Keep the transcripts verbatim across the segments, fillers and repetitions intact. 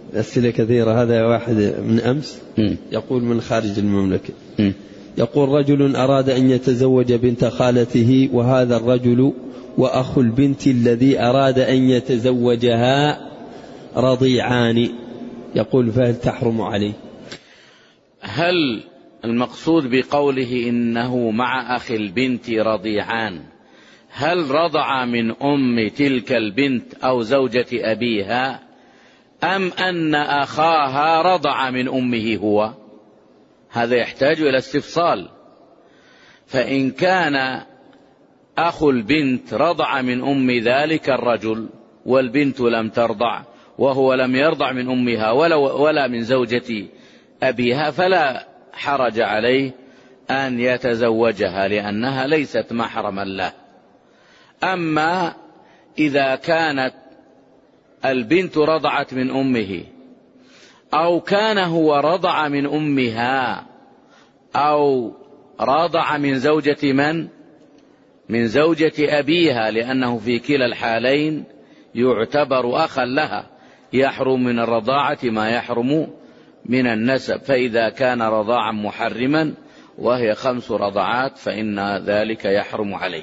أسئلة كثيرة. هذا واحد من أمس يقول من خارج المملكة، يقول رجل أراد أن يتزوج بنت خالته، وهذا الرجل وأخو البنت الذي أراد أن يتزوجها رضيعان، يقول فهل تحرم عليه؟ هل المقصود بقوله إنه مع أخي البنت رضيعان، هل رضع من أم تلك البنت أو زوجة أبيها، أم أن أخاها رضع من أمه هو؟ هذا يحتاج إلى استفصال. فإن كان أخو البنت رضع من أم ذلك الرجل والبنت لم ترضع وهو لم يرضع من أمها ولا, ولا من زوجة أبيها، فلا حرج عليه أن يتزوجها لأنها ليست محرما له. أما إذا كانت البنت رضعت من أمه أو كان هو رضع من أمها أو رضع من زوجة من؟ من زوجة أبيها، لأنه في كلا الحالين يعتبر أخا لها، يحرم من الرضاعة ما يحرم من النسب. فإذا كان رضاعا محرما وهي خمس رضعات فإن ذلك يحرم عليه.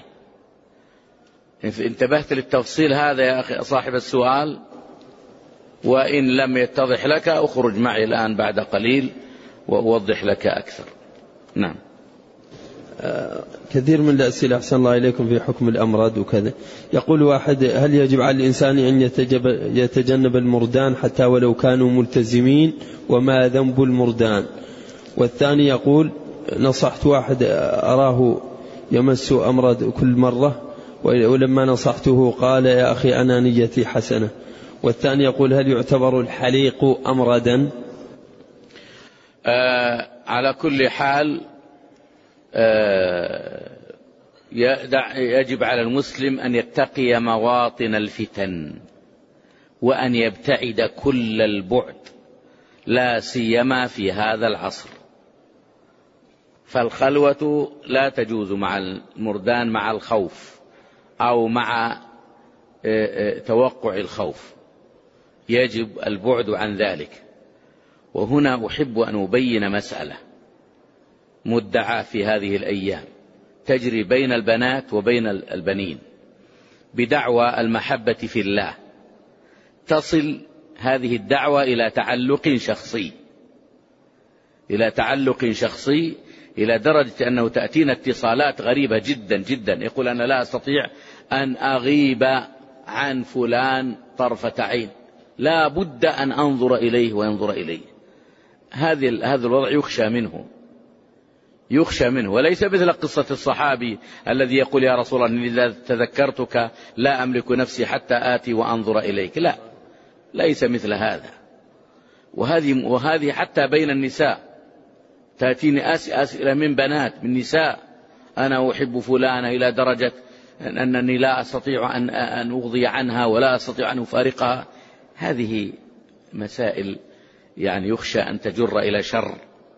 انتبهت للتفصيل هذا يا أخي صاحب السؤال؟ وإن لم يتضح لك أخرج معي الآن بعد قليل وأوضح لك أكثر. نعم. آه كثير من الأسئلة أحسن الله إليكم في حكم الأمراض وكذا. يقول واحد هل يجب على الإنسان أن يتجنب المردان حتى ولو كانوا ملتزمين، وما ذنب المردان؟ والثاني يقول نصحت واحد أراه يمس أمراض كل مرة، ولما نصحته قال يا أخي أنا نيتي حسنة. والثاني يقول هل يعتبر الحليق أمردا؟ آه على كل حال آه يجب على المسلم أن يتقي مواطن الفتن وأن يبتعد كل البعد، لا سيما في هذا العصر. فالخلوة لا تجوز مع المردان مع الخوف أو مع توقع الخوف، يجب البعد عن ذلك. وهنا أحب أن أبين مسألة مدعى في هذه الأيام تجري بين البنات وبين البنين بدعوى المحبة في الله، تصل هذه الدعوة إلى تعلق شخصي إلى تعلق شخصي إلى درجة أنه تأتينا اتصالات غريبة جدا جدا، يقول أنا لا أستطيع أن أغيب عن فلان طرفة عين، لا بد أن أنظر إليه وينظر إليه. هذا هذا الوضع يخشى منه يخشى منه وليس مثل قصة الصحابي الذي يقول يا رسول الله إذا تذكرتك لا أملك نفسي حتى آتي وأنظر إليك. لا، ليس مثل هذا. وهذه وهذه حتى بين النساء تأتيني أسئلة من بنات من نساء أنا أحب فلانة إلى درجة أنني لا أستطيع أن أن أغضي عنها ولا أستطيع أن أفارقها. هذه مسائل يعني يخشى أن تجر إلى شر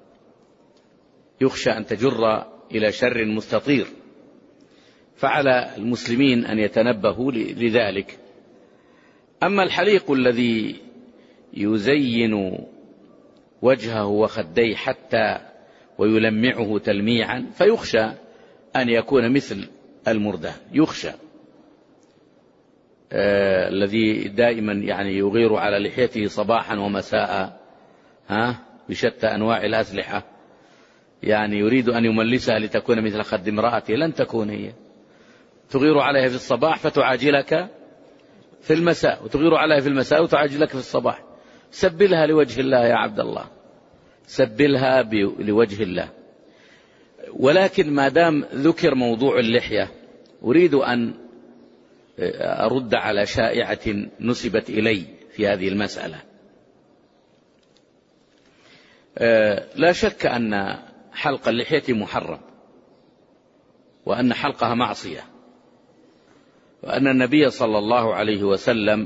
يخشى أن تجر إلى شر مستطير. فعلى المسلمين أن يتنبهوا لذلك. أما الحليق الذي يزين وجهه وخديه حتى ويلمعه تلميعا فيخشى أن يكون مثل المردان، يخشى آه الذي دائما يعني يغير على لحيته صباحا ومساء ها بشتى أنواع الأسلحة، يعني يريد أن يملسها لتكون مثل خد امرأته، لن تكون هي. تغير عليها في الصباح فتعاجلك في المساء، وتغير عليها في المساء وتعاجلك في الصباح. سبلها لوجه الله يا عبد الله، سبلها لوجه الله. ولكن ما دام ذكر موضوع اللحية أريد أن أرد على شائعة نسبت إلي في هذه المسألة. لا شك أن حلق اللحية محرم، وأن حلقها معصية، وأن النبي صلى الله عليه وسلم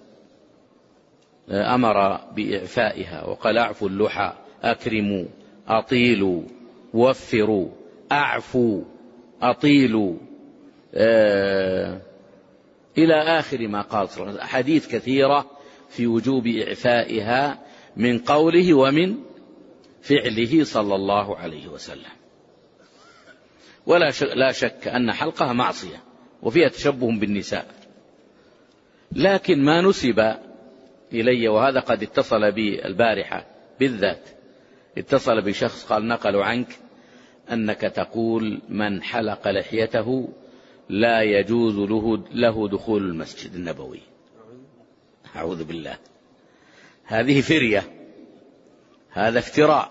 أمر بإعفائها وقال أعفوا اللحى، أكرموا، أطيلوا، وفروا، أعفوا، أطيلوا، آه إلى آخر ما قال صلى الله عليه وسلم. حديث كثيرة في وجوب إعفائها من قوله ومن فعله صلى الله عليه وسلم. ولا لا شك أن حلقها معصية وفيها تشبه بالنساء، لكن ما نسب إلي، وهذا قد اتصل بي البارحة بالذات، اتصل بشخص قال نقلوا عنك أنك تقول من حلق لحيته لا يجوز له, له دخول المسجد النبوي. أعوذ بالله، هذه فرية، هذا افتراء.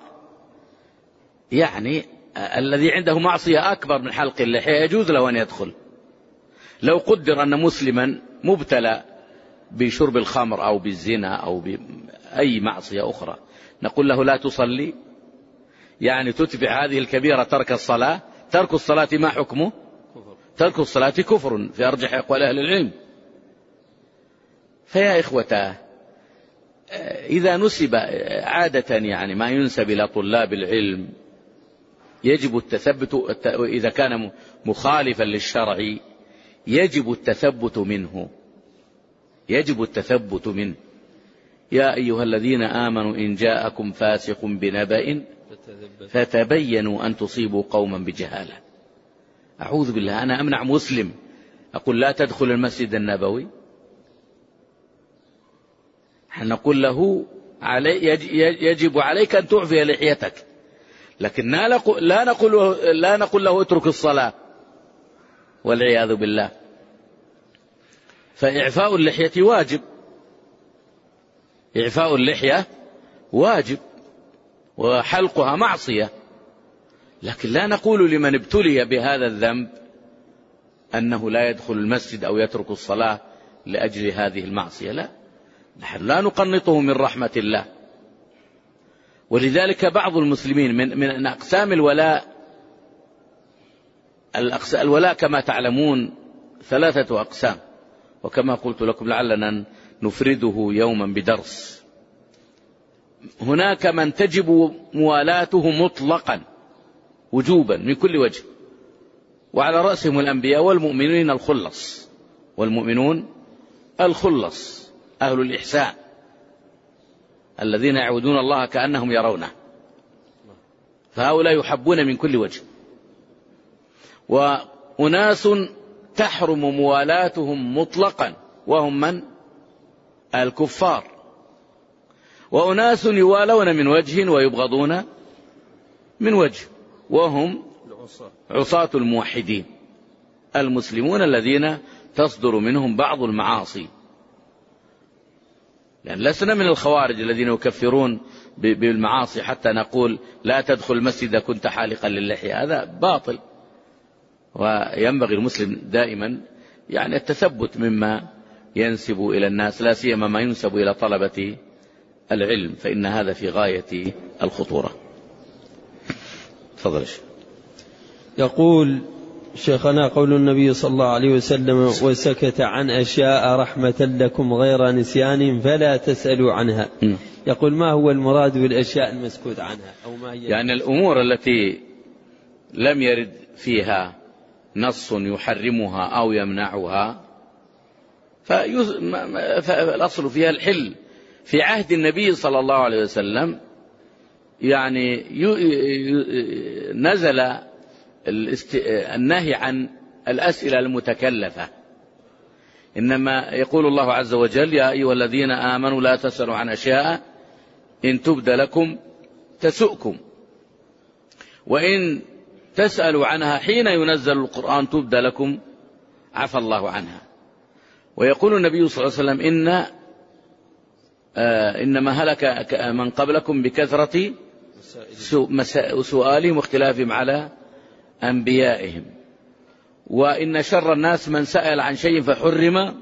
يعني الذي عنده معصية أكبر من حلق اللحية يجوز له أن يدخل. لو قدر أن مسلما مبتلى بشرب الخمر أو بالزنا أو بأي معصية أخرى، نقول له لا تصلي؟ يعني تتبع هذه الكبيرة ترك الصلاة. ترك الصلاة ما حكمه؟ ترك الصلاة كفر في أرجح أقوال أهل العلم. فيا إخوتاه، إذا نسب عادة يعني ما ينسب إلى طلاب العلم يجب التثبت، إذا كان مخالفا للشرع يجب التثبت منه، يجب التثبت منه. يا أيها الذين آمنوا إن جاءكم فاسق بنبأ فتبينوا أن تصيبوا قوما بجهالة. أعوذ بالله، أنا أمنع مسلم أقول لا تدخل المسجد النبوي؟ نقول له علي يجب عليك أن تعفي لحيتك، لكن لا نقول لا نقول له اترك الصلاة والعياذ بالله. فإعفاء اللحية واجب، إعفاء اللحية واجب وحلقها معصية، لكن لا نقول لمن ابتلي بهذا الذنب أنه لا يدخل المسجد أو يترك الصلاة لأجل هذه المعصية. لا، نحن لا نقنطه من رحمة الله. ولذلك بعض المسلمين من, من أقسام الولاء، الولاء كما تعلمون ثلاثة أقسام، وكما قلت لكم لعلنا نفرده يوما بدرس. هناك من تجب موالاته مطلقا وجوبا من كل وجه، وعلى رأسهم الأنبياء والمؤمنين الخلص، والمؤمنون الخلص أهل الإحسان الذين يعبدون الله كأنهم يرونه، فهؤلاء يحبون من كل وجه. وأناس تحرم موالاتهم مطلقا وهم من؟ الكفار. وأناس يوالون من وجه ويبغضون من وجه وهم عصاة الموحدين المسلمون الذين تصدر منهم بعض المعاصي. لأن يعني لسنا من الخوارج الذين يكفرون بالمعاصي حتى نقول لا تدخل المسجد كنت حالقا للحية، هذا باطل. وينبغي المسلم دائما يعني التثبت مما ينسب إلى الناس، لا سيما ما ينسب إلى طلبة العلم، فإن هذا في غاية الخطورة. تفضل. يقول شيخنا قول النبي صلى الله عليه وسلم وسكت عن أشياء رحمة لكم غير نسيان فلا تسألوا عنها، يقول ما هو المراد بالأشياء المسكوت عنها؟ أو ما هي يعني الأمور التي لم يرد فيها نص يحرمها أو يمنعها فالأصل فيها الحل. في عهد النبي صلى الله عليه وسلم يعني نزل النهي عن الأسئلة المتكلفة، إنما يقول الله عز وجل يا أيها الذين آمنوا لا تسألوا عن أشياء إن تبد لكم تسؤكم وإن تسألوا عنها حين ينزل القرآن تبد لكم عفى الله عنها. ويقول النبي صلى الله عليه وسلم إن آه إنما هلك من قبلكم بكثرة سؤالهم واختلافهم على أنبيائهم، وإن شر الناس من سأل عن شيء فحرم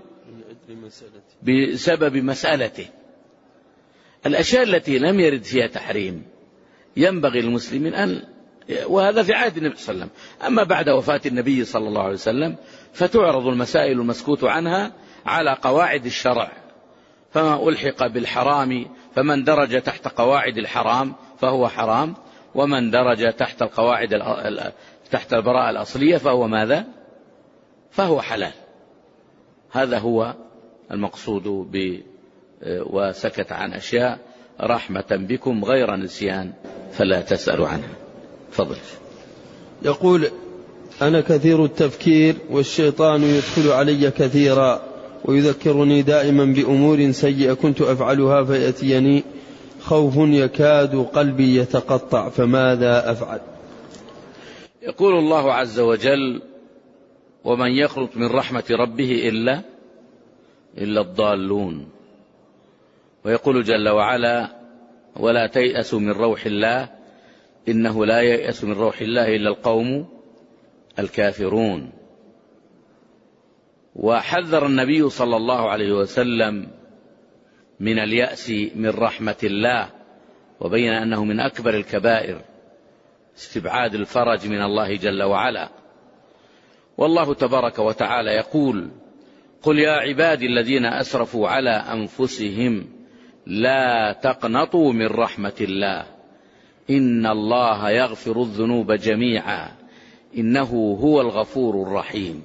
بسبب مسألته. الأشياء التي لم يرد فيها تحريم ينبغي للمسلمين أن، وهذا في عهد النبي صلى الله عليه وسلم. أما بعد وفاة النبي صلى الله عليه وسلم فتعرض المسائل المسكوت عنها على قواعد الشرع، فما ألحق بالحرام فمن درج تحت قواعد الحرام فهو حرام، ومن درج تحت القواعد تحت البراءة الأصلية فهو ماذا؟ فهو حلال. هذا هو المقصود وسكت عن أشياء رحمة بكم غير نسيان فلا تسألوا عنها. فضل. يقول: أنا كثير التفكير والشيطان يدخل علي كثيرا ويذكرني دائما بأمور سيئة كنت أفعلها فيأتيني خوف يكاد قلبي يتقطع، فماذا أفعل؟ يقول الله عز وجل: ومن يقنط من رحمة ربه إلا إلا الضالون. ويقول جل وعلا: ولا تيأسوا من روح الله إنه لا ييأس من روح الله إلا القوم الكافرون. وحذر النبي صلى الله عليه وسلم من اليأس من رحمة الله، وبين أنه من أكبر الكبائر استبعاد الفرج من الله جل وعلا. والله تبارك وتعالى يقول: قل يا عبادي الذين أسرفوا على أنفسهم لا تقنطوا من رحمة الله إن الله يغفر الذنوب جميعا إنه هو الغفور الرحيم.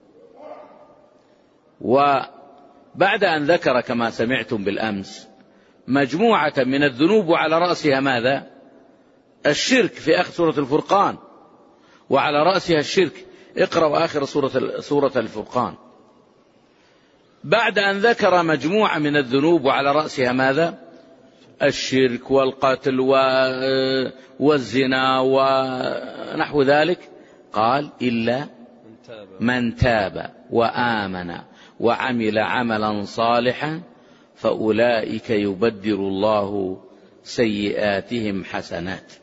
وبعد أن ذكر كما سمعتم بالأمس مجموعة من الذنوب وعلى رأسها ماذا؟ الشرك في آخر سورة الفرقان، وعلى رأسها الشرك. اقرأوا آخر سورة سورة الفرقان. بعد أن ذكر مجموعة من الذنوب وعلى رأسها ماذا؟ الشرك والقتل والزنا ونحو ذلك، قال: إلا من تاب وآمن وعمل عملا صالحا فأولئك يبدل الله سيئاتهم حسنات.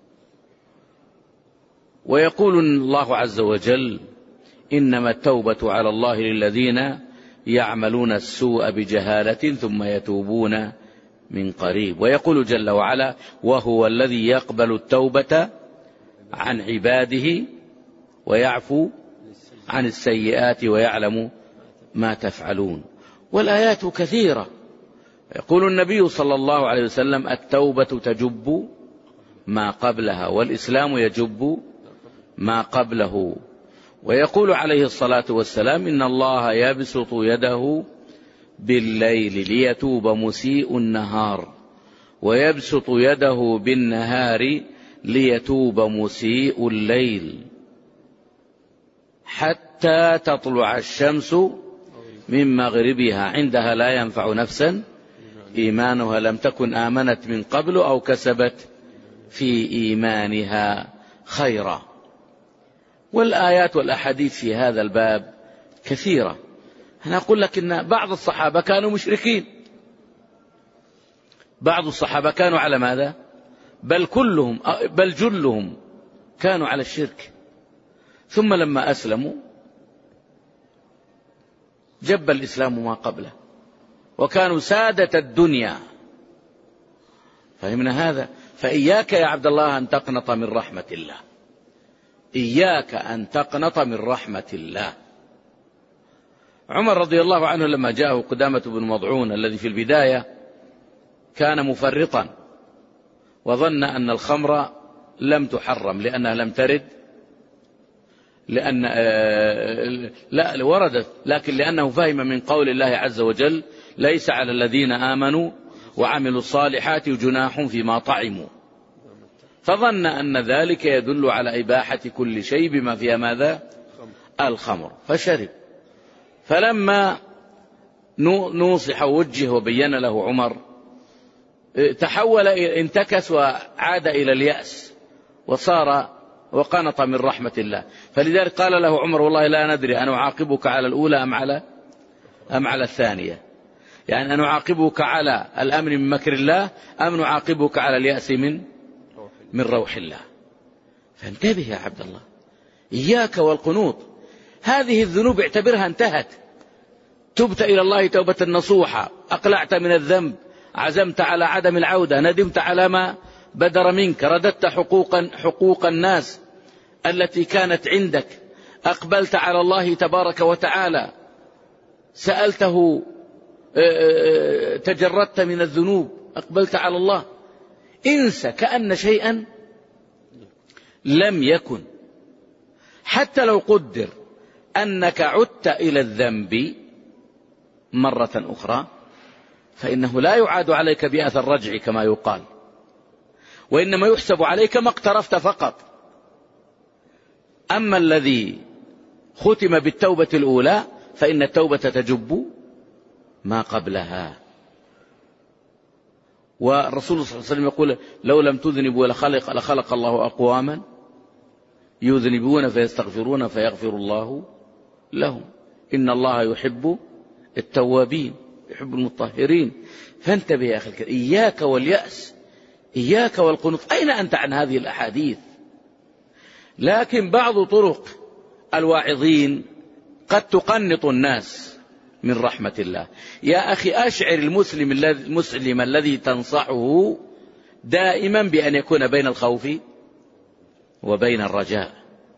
ويقول الله عز وجل: إنما التوبة على الله للذين يعملون السوء بجهالة ثم يتوبون من قريب. ويقول جل وعلا: وهو الذي يقبل التوبة عن عباده ويعفو عن السيئات ويعلم ما تفعلون. والآيات كثيرة. يقول النبي صلى الله عليه وسلم: التوبة تجب ما قبلها والإسلام يجب ما قبله. ويقول عليه الصلاة والسلام: إن الله يبسط يده بالليل ليتوب مسيء النهار ويبسط يده بالنهار ليتوب مسيء الليل حتى تطلع الشمس من مغربها عندها لا ينفع نفسا إيمانها لم تكن آمنت من قبل أو كسبت في إيمانها خيرا. والآيات والأحاديث في هذا الباب كثيرة. أنا أقول لك إن بعض الصحابة كانوا مشركين، بعض الصحابة كانوا على ماذا؟ بل كلهم بل جلهم كانوا على الشرك، ثم لما أسلموا جب الإسلام ما قبله وكانوا سادة الدنيا. فهمنا هذا؟ فإياك يا عبد الله أن تقنط من رحمة الله، إياك أن تقنط من رحمة الله. عمر رضي الله عنه لما جاءه قدامة بن مضعون الذي في البداية كان مفرطا وظن أن الخمر لم تحرم لأنها لم ترد، لأن لا وردت، لكن لأنه فهم من قول الله عز وجل: ليس على الذين آمنوا وعملوا الصالحات جناح فيما طعموا، فظن أن ذلك يدل على إباحة كل شيء بما فيها ماذا؟ الخمر، فشرب. فلما نوصح ووجه وبين له عمر تحول انتكس وعاد إلى اليأس وصار وقنط من رحمة الله. فلذلك قال له عمر: والله لا ندري أن أعاقبك على الأولى أم على أم على الثانية، يعني أن أعاقبك على الأمن من مكر الله أم نعاقبك على اليأس من من روح الله. فانتبه يا عبد الله، إياك والقنوط. هذه الذنوب اعتبرها انتهت، تبت إلى الله توبة نصوحة، أقلعت من الذنب، عزمت على عدم العودة، ندمت على ما بدر منك، رددت حقوقا حقوق الناس التي كانت عندك، أقبلت على الله تبارك وتعالى، سألته، تجردت من الذنوب، أقبلت على الله. انسى كأن شيئا لم يكن. حتى لو قدر أنك عدت إلى الذنب مرة أخرى فإنه لا يعاد عليك بأثر الرجع كما يقال، وإنما يحسب عليك ما اقترفت فقط. أما الذي ختم بالتوبة الأولى فإن التوبة تجب ما قبلها. والرسول صلى الله عليه وسلم يقول: لو لم تذنبوا لخلق, لخلق الله أقواما يذنبون فيستغفرون فيغفر الله لهم، إن الله يحب التوابين يحب المطهرين. فانتبه يا أخي الكريم، إياك واليأس، إياك والقنوط. أين أنت عن هذه الأحاديث؟ لكن بعض طرق الواعظين قد تقنط الناس من رحمة الله. يا أخي أشعر المسلم, المسلم الذي تنصحه دائما بأن يكون بين الخوف وبين الرجاء.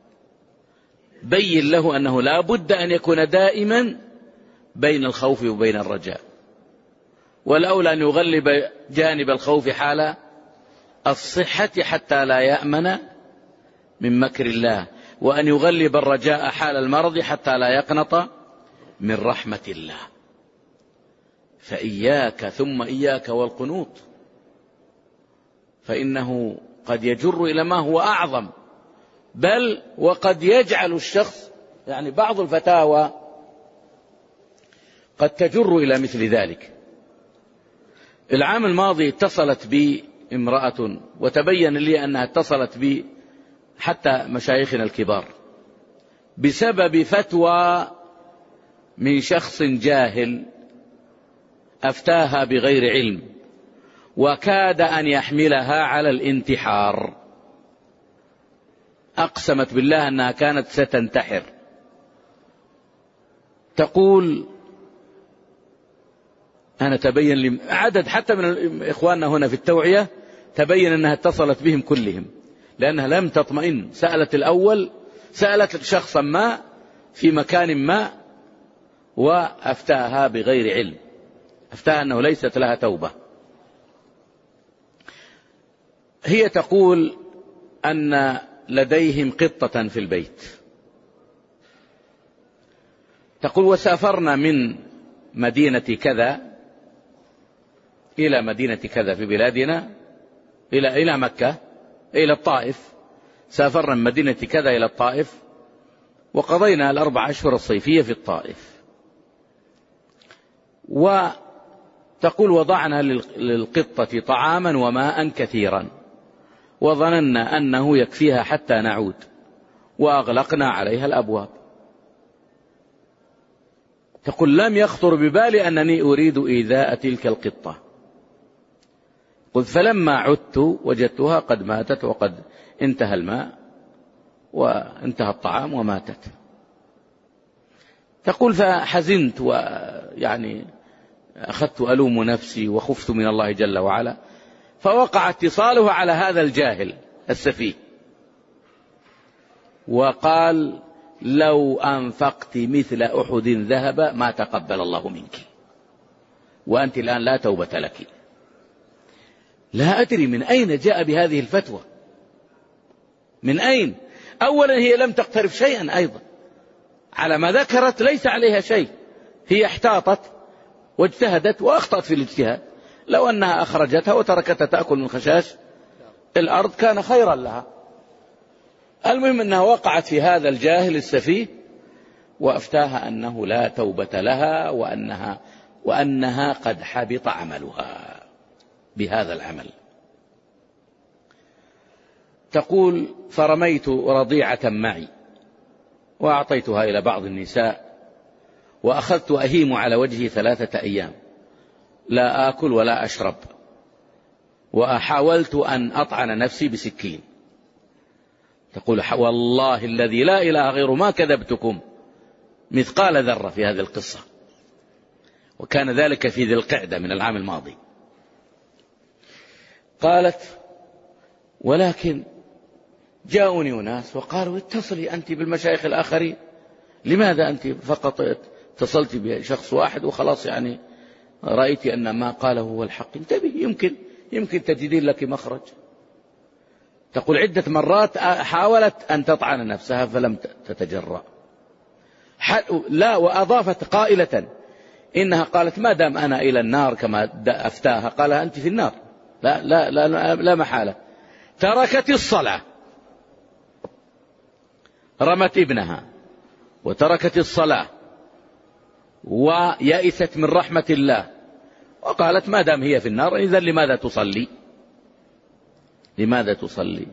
بين له أنه لا بد أن يكون دائما بين الخوف وبين الرجاء، والأولى أن يغلب جانب الخوف حال الصحة حتى لا يأمن من مكر الله، وأن يغلب الرجاء حال المرض حتى لا يقنط من رحمة الله. فإياك ثم إياك والقنوط، فإنه قد يجر إلى ما هو أعظم، بل وقد يجعل الشخص، يعني بعض الفتاوى قد تجر إلى مثل ذلك. العام الماضي اتصلت بي امرأة وتبين لي أنها اتصلت بي حتى مشايخنا الكبار بسبب فتوى من شخص جاهل أفتاها بغير علم، وكاد أن يحملها على الانتحار. أقسمت بالله أنها كانت ستنتحر. تقول: أنا تبين لي عدد حتى من إخواننا هنا في التوعية تبين أنها اتصلت بهم كلهم لأنها لم تطمئن. سألت الأول، سألت شخصا ما في مكان ما وأفتاها بغير علم، أفتاها أنه ليست لها توبة. هي تقول أن لديهم قطة في البيت. تقول: وسافرنا من مدينة كذا إلى مدينة كذا في بلادنا إلى إلى مكة إلى الطائف. سافرنا من مدينة كذا إلى الطائف وقضينا الأربع أشهر الصيفية في الطائف. وتقول: وضعنا للقطة طعاما وماء كثيرا وظننا أنه يكفيها حتى نعود، وأغلقنا عليها الأبواب. تقول: لم يخطر ببالي أنني أريد إيذاء تلك القطة. قلت: فلما عدت وجدتها قد ماتت وقد انتهى الماء وانتهى الطعام وماتت. تقول: فحزنت ويعني أخذت ألوم نفسي وخفت من الله جل وعلا، فوقع اتصاله على هذا الجاهل السفيه وقال: لو أنفقت مثل أحد ذهب ما تقبل الله منك، وأنت الآن لا توبة لك. لا أدري من أين جاء بهذه الفتوى، من أين؟ أولا هي لم تقترف شيئا أيضا، على ما ذكرت ليس عليها شيء، هي احتاطت واجتهدت وأخطأت في الاجتهاد. لو أنها أخرجتها وتركتها تأكل من خشاش الأرض كان خيرا لها. المهم أنها وقعت في هذا الجاهل السفيه وأفتاها أنه لا توبة لها، وأنها, وأنها قد حبط عملها بهذا العمل. تقول: فرميت رضيعة معي وأعطيتها إلى بعض النساء وأخذت أهيم على وجهي ثلاثة أيام لا آكل ولا أشرب، وحاولت أن أطعن نفسي بسكين. تقول: والله الذي لا إله غيره ما كذبتكم مثقال ذرة في هذه القصة. وكان ذلك في ذي القعدة من العام الماضي. قالت: ولكن جاءوني أناس وقالوا: اتصلي أنت بالمشايخ الآخرين، لماذا أنت فقط اتصلت بشخص واحد وخلاص، يعني رأيت أن ما قاله هو الحق، انتبه يمكن يمكن تجدين لك مخرج. تقول: عدة مرات حاولت أن تطعن نفسها فلم تتجرأ. لا، وأضافت قائلة: إنها قالت ما دام أنا إلى النار كما أفتاها، قال أنت في النار لا, لا, لا, لا محالة. تركت الصلاة، رمت ابنها وتركت الصلاة ويأست من رحمة الله، وقالت ما دام هي في النار إذن لماذا تصلي لماذا تصلي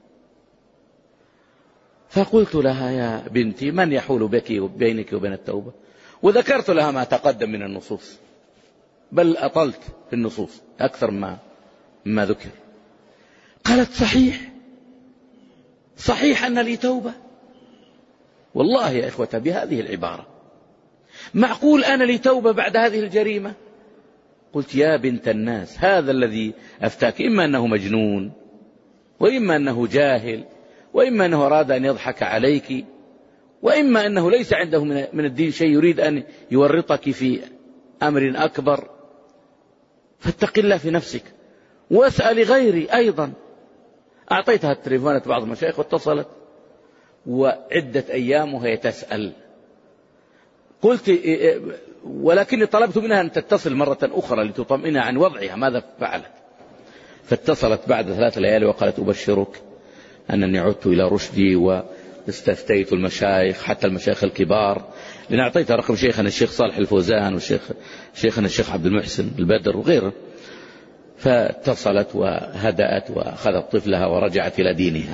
فقلت لها يا بنتي من يحول بك بينك وبين التوبة، وذكرت لها ما تقدم من النصوص، بل أطلت في النصوص أكثر ما ما ذكر. قالت صحيح صحيح أن لي توبة. والله يا إخوة بهذه العبارة معقول أنا لي توبة بعد هذه الجريمة؟ قلت يا بنت الناس هذا الذي أفتاك إما أنه مجنون، وإما أنه جاهل، وإما أنه أراد أن يضحك عليك، وإما أنه ليس عنده من الدين شيء يريد أن يورطك في أمر أكبر. فاتق الله في نفسك واسأل غيري أيضا. أعطيتها التليفونات بعض المشايخ واتصلت، وعدة أيام وهي تسأل. قلت ولكني طلبت منها أن تتصل مرة أخرى لتطمئنها عن وضعها ماذا فعلت. فاتصلت بعد ثلاث ليالي وقالت أبشرك أنني عدت إلى رشدي واستفتيت المشايخ حتى المشايخ الكبار، لأن أعطيتها رقم شيخنا الشيخ صالح الفوزان والشيخ شيخنا الشيخ عبد المحسن البدر وغيره. فاتصلت وهدأت وأخذت طفلها ورجعت إلى دينها.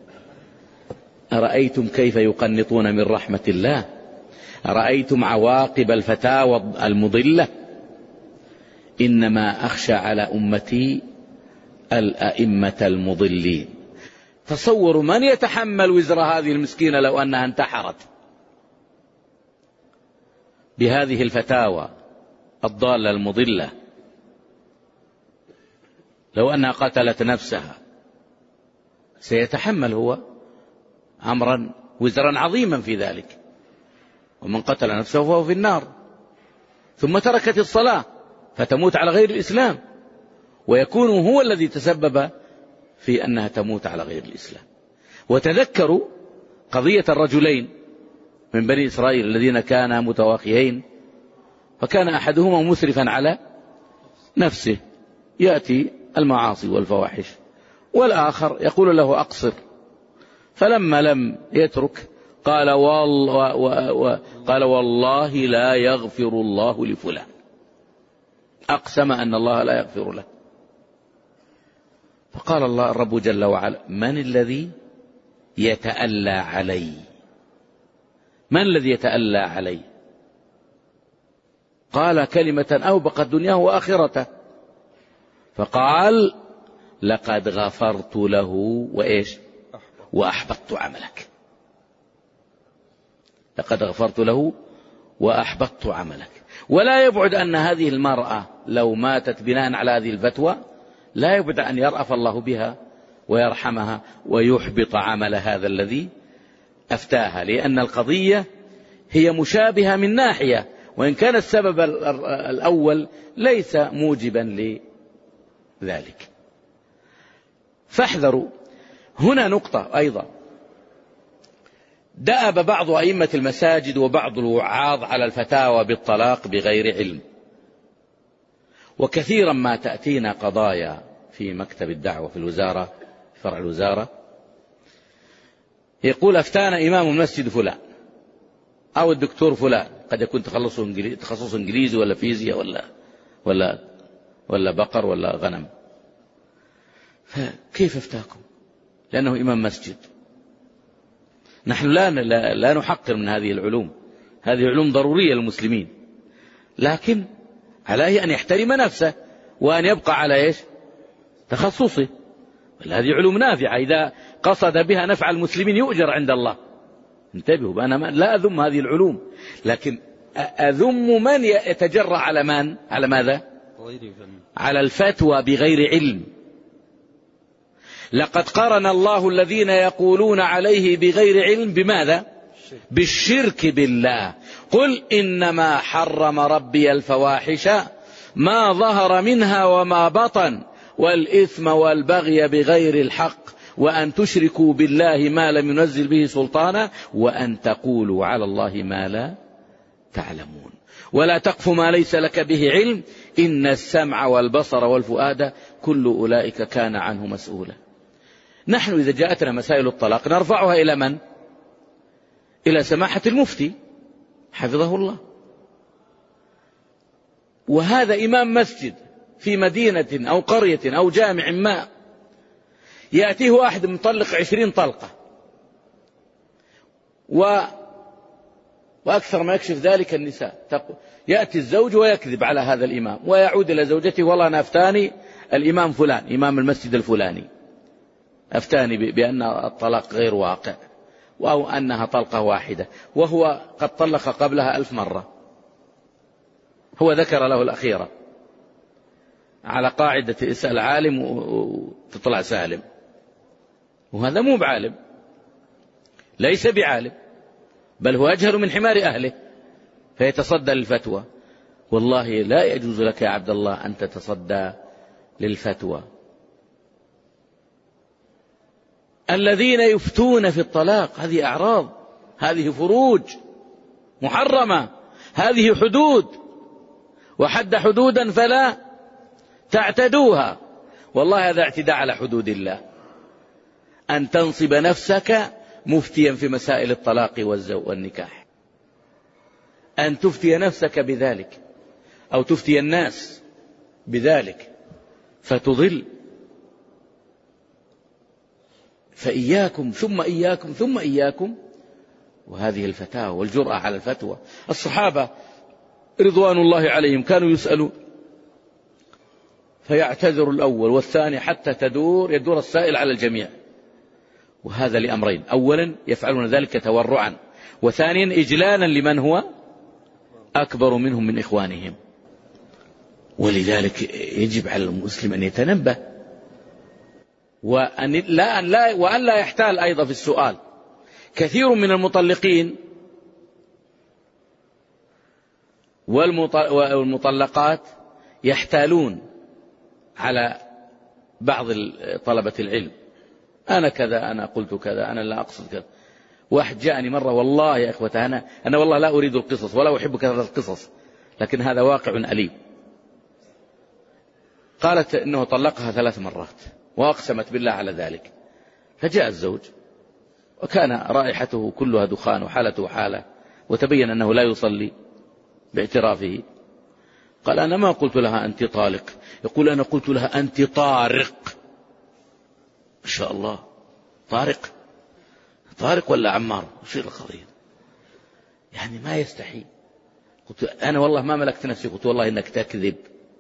أرأيتم كيف يقنطون من رحمة الله؟ أرأيتم عواقب الفتاوى المضلة؟ إنما أخشى على أمتي الأئمة المضلين. تصوروا من يتحمل وزر هذه المسكينة لو أنها انتحرت بهذه الفتاوى الضالة المضلة، لو أنها قتلت نفسها سيتحمل هو أمرا وزرا عظيما في ذلك، ومن قتل نفسه فهو في النار. ثم تركت الصلاة فتموت على غير الإسلام، ويكون هو الذي تسبب في أنها تموت على غير الإسلام. وتذكروا قضية الرجلين من بني إسرائيل الذين كانا متواخيين، فكان أحدهما مسرفا على نفسه يأتي المعاصي والفواحش، والآخر يقول له أقصر، فلما لم يترك قال والله, و و قال والله لا يغفر الله لفلان، أقسم أن الله لا يغفر له. فقال الله الرب جل وعلا من الذي يتألى علي؟ من الذي يتألى علي؟ قال كلمة أوبقت دنياه وآخرته، فقال لقد غفرت له وإيش وأحبطت عملك. لقد غفرت له وأحبطت عملك. ولا يبعد أن هذه المرأة لو ماتت بناء على هذه الفتوى لا يبعد أن يرأف الله بها ويرحمها ويحبط عمل هذا الذي أفتاها، لأن القضية هي مشابهة من ناحية، وإن كان السبب الأول ليس موجبا لذلك. فاحذروا. هنا نقطة أيضا، دأب بعض أئمة المساجد وبعض الوعاظ على الفتاوى بالطلاق بغير علم، وكثيرا ما تأتينا قضايا في مكتب الدعوة في الوزارة فرع الوزارة يقول أفتانا إمام المسجد فلان أو الدكتور فلان، قد يكون تخصص إنجليزي ولا فيزياء ولا ولا ولا بقر ولا غنم. فكيف افتاكم؟ لأنه إمام مسجد. نحن لا لا نحقر من هذه العلوم، هذه علوم ضرورية للمسلمين، لكن عليه أن يحترم نفسه وأن يبقى على إيش تخصصه. هذه علوم نافعة، إذا قصد بها نفع المسلمين يؤجر عند الله. انتبهوا، أنا لا أذم هذه العلوم، لكن أذم من يتجرأ على من على ماذا على الفتوى بغير علم. لقد قرن الله الذين يقولون عليه بغير علم بماذا؟ بالشرك بالله. قل إنما حرم ربي الفواحش ما ظهر منها وما بطن والإثم والبغي بغير الحق وأن تشركوا بالله ما لم ينزل به سلطانا وأن تقولوا على الله ما لا تعلمون. ولا تقف ما ليس لك به علم إن السمع والبصر والفؤاد كل أولئك كان عنه مسؤولا. نحن إذا جاءتنا مسائل الطلاق نرفعها إلى من؟ إلى سماحة المفتي حفظه الله، وهذا إمام مسجد في مدينة أو قرية أو جامع ما، يأتيه واحد مطلق عشرين طلقة و... وأكثر ما يكشف ذلك النساء، يأتي الزوج ويكذب على هذا الإمام ويعود إلى زوجته: والله أنا أفتاني الإمام فلان إمام المسجد الفلاني أفتاني بأن الطلاق غير واقع أو أنها طلقة واحدة، وهو قد طلق قبلها ألف مرة، هو ذكر له الأخيرة على قاعدة اسأل عالم وتطلع سالم، وهذا مو بعالم، ليس بعالم، بل هو أجهل من حمار أهله فيتصدى للفتوى. والله لا يجوز لك يا عبد الله أن تتصدى للفتوى. الذين يفتون في الطلاق هذه أعراض، هذه فروج محرمة، هذه حدود، وحد حدودا فلا تعتدوها. والله هذا اعتداء على حدود الله، أن تنصب نفسك مفتيا في مسائل الطلاق والزواج والنكاح، أن تفتي نفسك بذلك أو تفتي الناس بذلك فتضل. فإياكم ثم إياكم ثم إياكم وهذه الفتاوى والجرأة على الفتوى. الصحابة رضوان الله عليهم كانوا يسألون فيعتذر الأول والثاني حتى تدور يدور السائل على الجميع، وهذا لأمرين: أولا يفعلون ذلك تورعا، وثانيا إجلالا لمن هو أكبر منهم من إخوانهم. ولذلك يجب على المسلم أن يتنبه وأن لا, أن لا, وأن لا يحتال أيضا في السؤال. كثير من المطلقين والمطلقات يحتالون على بعض طلبة العلم: أنا كذا، أنا قلت كذا، أنا لا أقصد كذا. واحد جاءني مرة: والله يا إخوة أنا, أنا والله لا أريد القصص ولا أحب كثرة القصص، لكن هذا واقع أليم. قالت إنه طلقها ثلاث مرات وأقسمت بالله على ذلك. فجاء الزوج وكان رائحته كلها دخان وحالته حالة، وتبين أنه لا يصلي باعترافه. قال: أنا ما قلت لها أنت طالق. يقول: أنا قلت لها أنت طارق. ما شاء الله، طارق طارق ولا عمار؟ وش القضية؟ يعني ما يستحي. قلت: أنا والله ما ملكت نفسي. قلت: والله إنك تكذب،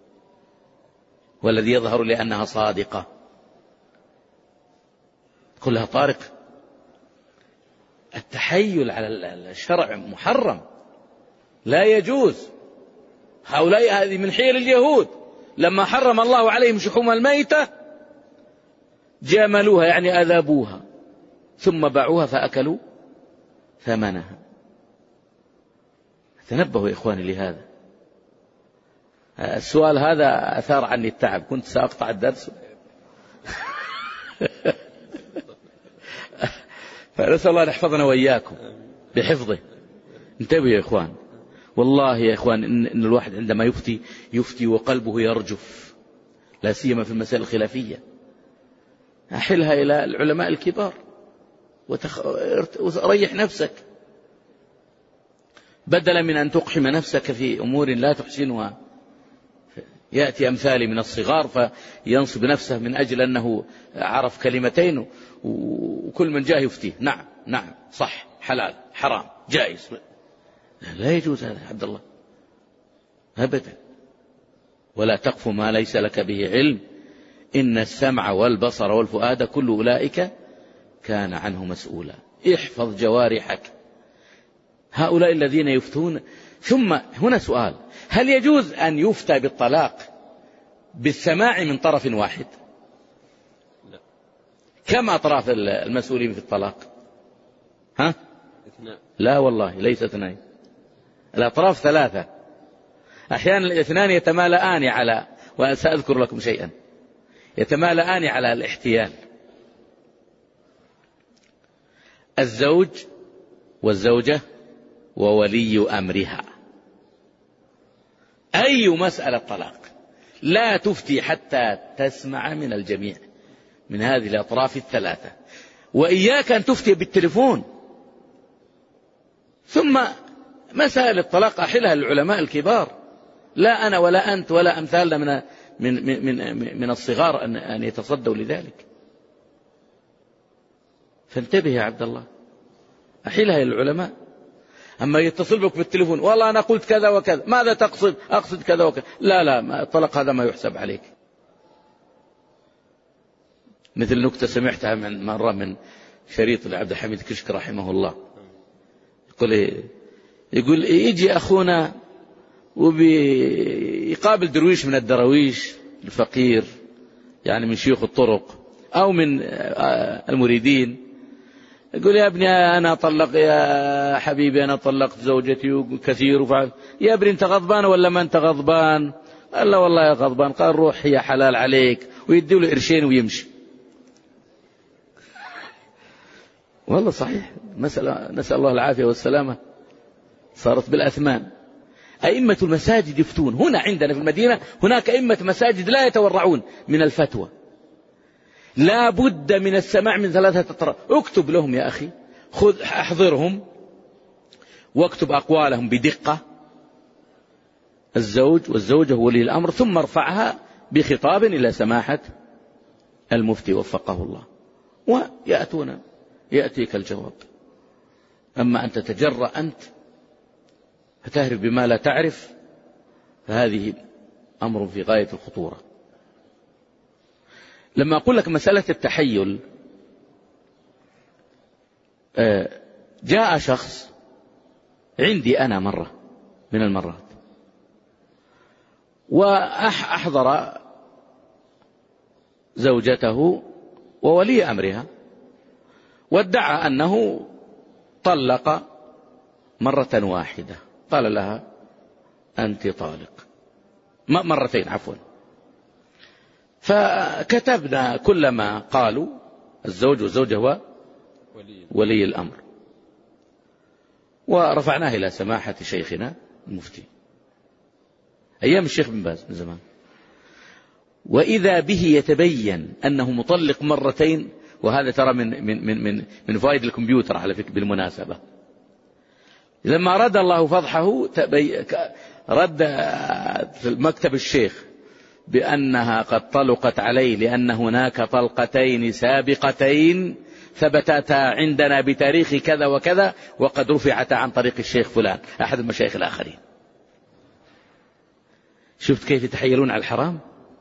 والذي يظهر لي أنها صادقة. قل لها طارق. التحيل على الشرع محرم، لا يجوز. هؤلاء هذه من حيل اليهود، لما حرم الله عليهم شحوم الميتة جاملوها يعني أذابوها ثم باعوها فأكلوا ثمنها. تنبهوا يا إخواني لهذا. السؤال هذا أثار عني التعب، كنت سأقطع الدرس. فنسأل الله أن يحفظنا وإياكم بحفظه. انتبهوا يا إخوان، والله يا إخوان إن الواحد عندما يفتي يفتي وقلبه يرجف، لا سيما في المسائل الخلافية. أحلها إلى العلماء الكبار وتخ... وريح نفسك، بدلا من أن تقحم نفسك في أمور لا تحسنها. يأتي أمثالي من الصغار فينصب نفسه من أجل أنه عرف كلمتين، وكل من جاء يفتيه: نعم نعم صح حلال حرام جائز. لا يجوز هذا يا عبد الله أبدا. ولا تقف ما ليس لك به علم إن السمع والبصر والفؤاد كل أولئك كان عنه مسؤولا. احفظ جوارحك. هؤلاء الذين يفتون. ثم هنا سؤال: هل يجوز أن يفتى بالطلاق بالسماع من طرف واحد؟ لا. كم أطراف المسؤولين في الطلاق؟ ها؟ اثنان. لا والله ليس اثنين، الأطراف ثلاثة. أحيانا الاثنان يتمالآن على، وسأذكر لكم شيئا، يتمالآن على الاحتيال. الزوج والزوجة وولي أمرها، أي مسألة طلاق لا تفتي حتى تسمع من الجميع من هذه الأطراف الثلاثة، وإياك أن تفتي بالتليفون. ثم مسائل الطلاق أحلها للعلماء الكبار، لا أنا ولا أنت ولا أمثالنا من من من من الصغار أن أن يتصدوا لذلك. فانتبه يا عبد الله، أحلها للعلماء. أما يتصل بك بالتليفون، والله أنا قلت كذا وكذا، ماذا تقصد؟ أقصد كذا وكذا. لا لا، الطلاق هذا ما يحسب عليك. مثل نكتة سمعتها من مرة من شريط لعبد الحميد كشك رحمه الله، يقول يقول يجي أخونا وبيقابل درويش من الدرويش الفقير، يعني من شيوخ الطرق أو من المريدين، يقول يا ابني أنا طلق، يا حبيبي أنا طلقت زوجتي وكثير وفعل. يا ابني أنت غضبان ولا ما أنت غضبان؟ قال لا والله يا غضبان. قال روح هي حلال عليك، ويديه له قرشين ويمشي. والله صحيح، مسألة نسأل الله العافية والسلامة صارت بالأثمان. أئمة المساجد يفتون. هنا عندنا في المدينة هناك أئمة مساجد لا يتورعون من الفتوى، لا بد من السماع من ثلاثة أطراف. اكتب لهم يا أخي، خذ احضرهم واكتب أقوالهم بدقة، الزوج والزوجة ولي الأمر، ثم ارفعها بخطاب إلى سماحة المفتي وفقه الله، ويأتون يأتيك الجواب. أما أن تتجرأ أنت فتهرب بما لا تعرف، فهذه أمر في غاية الخطورة. لما أقول لك مسألة التحيل، جاء شخص عندي أنا مرة من المرات وأحضر زوجته وولي أمرها، وادعى أنه طلق مرة واحدة. قال لها أنت طالق، مرتين عفوا. فكتبنا كل ما قالوا الزوج والزوجة هو ولي الأمر، ورفعناه إلى سماحة شيخنا المفتي أيام الشيخ بن باز من زمان. وإذا به يتبين أنه مطلق مرتين، وهذا ترى من من من من, من فوائد الكمبيوتر على فكرة بالمناسبة. لما رد الله فضحه رد في مكتب الشيخ بأنها قد طلقت عليه لأن هناك طلقتين سابقتين ثبتتا عندنا بتاريخ كذا وكذا، وقد رفعتا عن طريق الشيخ فلان أحد المشايخ الآخرين. شفت كيف يتحيلون على الحرام؟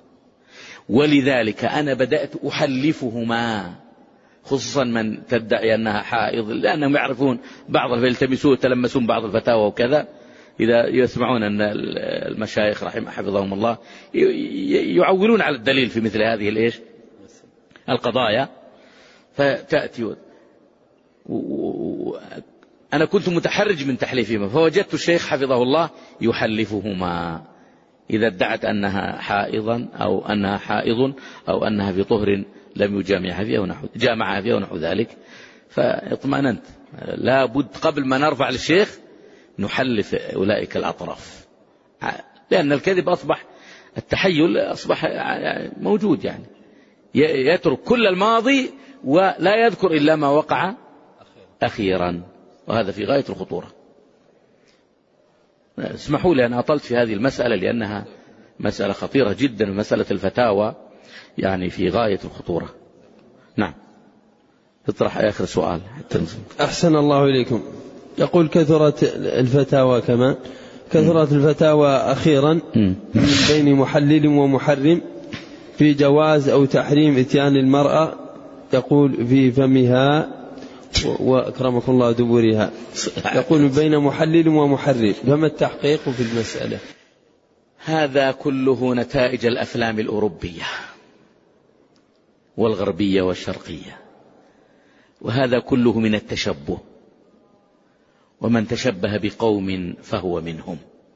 ولذلك أنا بدأت أحلفهما، خصوصا من تدعي أنها حائض، لأنهم يعرفون بعض يلتمسون يتلمسون بعض الفتاوى وكذا. إذا يسمعون أن المشايخ رحمه حفظهم الله يعولون على الدليل في مثل هذه الإيش القضايا، فتأتي و... و... أنا كنت متحرج من تحليفهما، فوجدت الشيخ حفظه الله يحلفهما إذا ادعت أنها حائضا أو أنها حائض أو أنها في طهر لم يجامعها فيها ونحو جامعها فيها ونحو ذلك. فاطمأننت، لا بد قبل ما نرفع للشيخ نحلف أولئك الأطراف، لأن الكذب أصبح، التحيل أصبح موجود، يعني يترك كل الماضي ولا يذكر إلا ما وقع أخيرا، وهذا في غاية الخطورة. اسمحوا لي أن أطلت في هذه المسألة لأنها مسألة خطيرة جدا، ومسألة الفتاوى يعني في غاية الخطورة. نعم، اطرح آخر سؤال حتى نزل. أحسن الله إليكم. يقول كثرت الفتاوى، كمان كثرت الفتاوى أخيرا بين محلل ومحرم في جواز أو تحريم إتيان المرأة، يقول في فمها وأكرمكم الله دبورها، يقول بين محلل ومحرم، فما التحقيق في المسألة؟ هذا كله نتائج الأفلام الأوروبية والغربية والشرقية، وهذا كله من التشبه، ومن تشبه بقوم فهو منهم.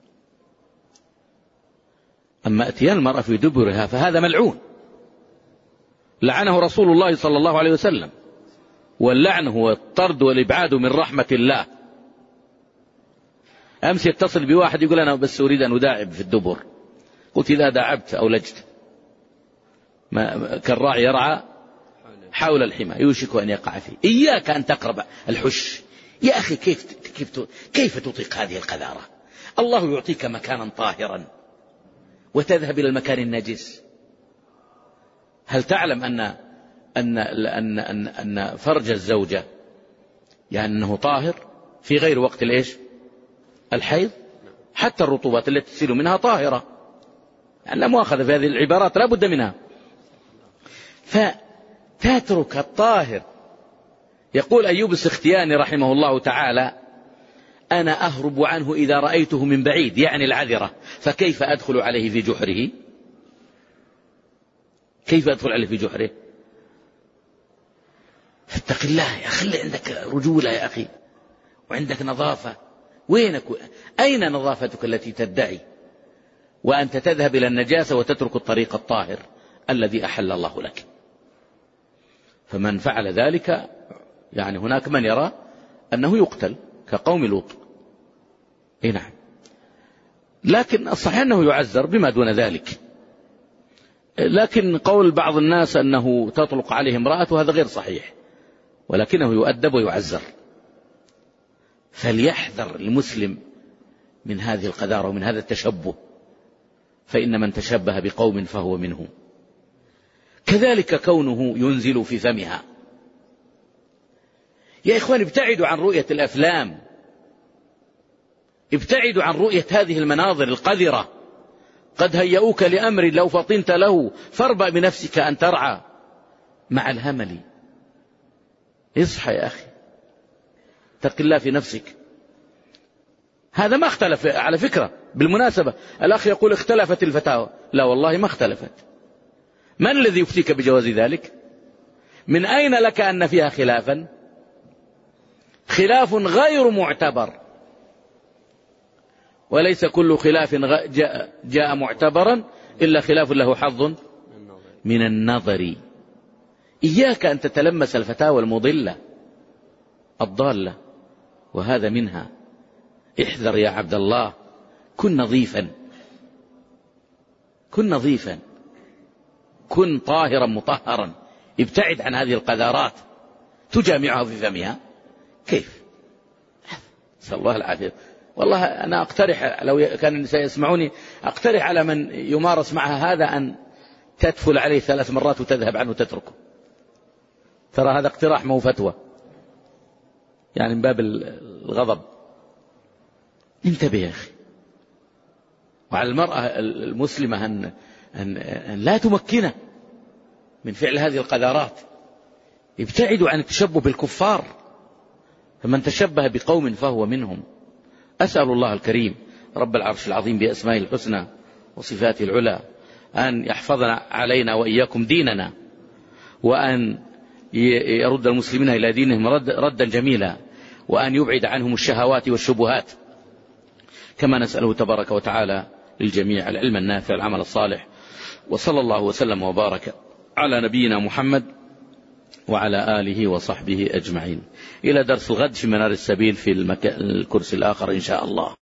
أما أتيان المرأة في دبرها فهذا ملعون، لعنه رسول الله صلى الله عليه وسلم، واللعن هو الطرد والإبعاد من رحمة الله. أمس يتصل بواحد يقول أنا بس أريد أن أداعب في الدبر. قلت إذا داعبت أو لجت ما كالراعي يرعى حول الحمى يوشك أن يقع فيه. إياك أن تقرب الحش. يا أخي كيف كيف كيف تطيق هذه القذارة؟ الله يعطيك مكانا طاهرا وتذهب إلى المكان النجس. هل تعلم أن أن أن أن, أن فرج الزوجة يعني أنه طاهر في غير وقت الإيش؟ الحيض. حتى الرطوبات التي تسيل منها طاهرة. يعني لا مؤاخذة في هذه العبارات لا بد منها. فتترك الطاهر. يقول أيوب السختياني رحمه الله تعالى أنا أهرب عنه إذا رأيته من بعيد، يعني العذرة، فكيف أدخل عليه في جحره؟ كيف أدخل عليه في جحره؟ فاتق الله يا أخي، عندك رجولة يا أخي وعندك نظافة. وينك؟ أين نظافتك التي تدعي وأنت تذهب إلى النجاسة وتترك الطريق الطاهر الذي أحل الله لك؟ فمن فعل ذلك يعني هناك من يرى أنه يقتل كقوم لوط. إيه نعم، لكن الصحيح أنه يعذر بما دون ذلك. لكن قول بعض الناس أنه تطلق عليه امرأته هذا غير صحيح، ولكنه يؤدب ويعذر. فليحذر المسلم من هذه القذارة ومن هذا التشبه، فإن من تشبه بقوم فهو منهم. كذلك كونه ينزل في فمها. يا إخوان ابتعدوا عن رؤية الأفلام، ابتعدوا عن رؤية هذه المناظر القذرة. قد هيئوك لأمر لو فطنت له فاربأ بنفسك أن ترعى مع الهمل. اصحى يا أخي، اتق الله في نفسك. هذا ما اختلف على فكرة. بالمناسبة الأخ يقول اختلفت الفتاوى. لا والله ما اختلفت. من الذي يفتيك بجواز ذلك؟ من أين لك أن فيها خلافا؟ خلاف غير معتبر، وليس كل خلاف جاء, جاء معتبرا إلا خلاف له حظ من النظر. إياك أن تتلمس الفتاوى المضلة الضالة، وهذا منها. احذر يا عبد الله، كن نظيفا، كن نظيفا، كن طاهرا مطهرا. ابتعد عن هذه القذارات تجامعها في فمها. كيف؟ نسأل الله العافية. والله أنا أقترح لو كان النساء يسمعوني أقترح على من يمارس معها هذا أن تدفل عليه ثلاث مرات وتذهب عنه وتتركه. ترى هذا اقتراح مو فتوى، يعني من باب الغضب. انتبه يا أخي. وعلى المرأة المسلمة أن, أن, أن لا تمكنه من فعل هذه القذارات. ابتعدوا عن التشبه بالكفار، فمن تشبه بقوم فهو منهم. أسأل الله الكريم رب العرش العظيم بأسمائه الحسنى وصفاته العلى أن يحفظنا علينا وإياكم ديننا، وأن يرد المسلمين إلى دينهم رد ردا جميلا، وأن يبعد عنهم الشهوات والشبهات. كما نسأله تبارك وتعالى للجميع العلم النافع العمل الصالح. وصلى الله وسلم وبارك على نبينا محمد وعلى آله وصحبه أجمعين. إلى درس الغد في منار السبيل في المك... الكرسي الآخر إن شاء الله.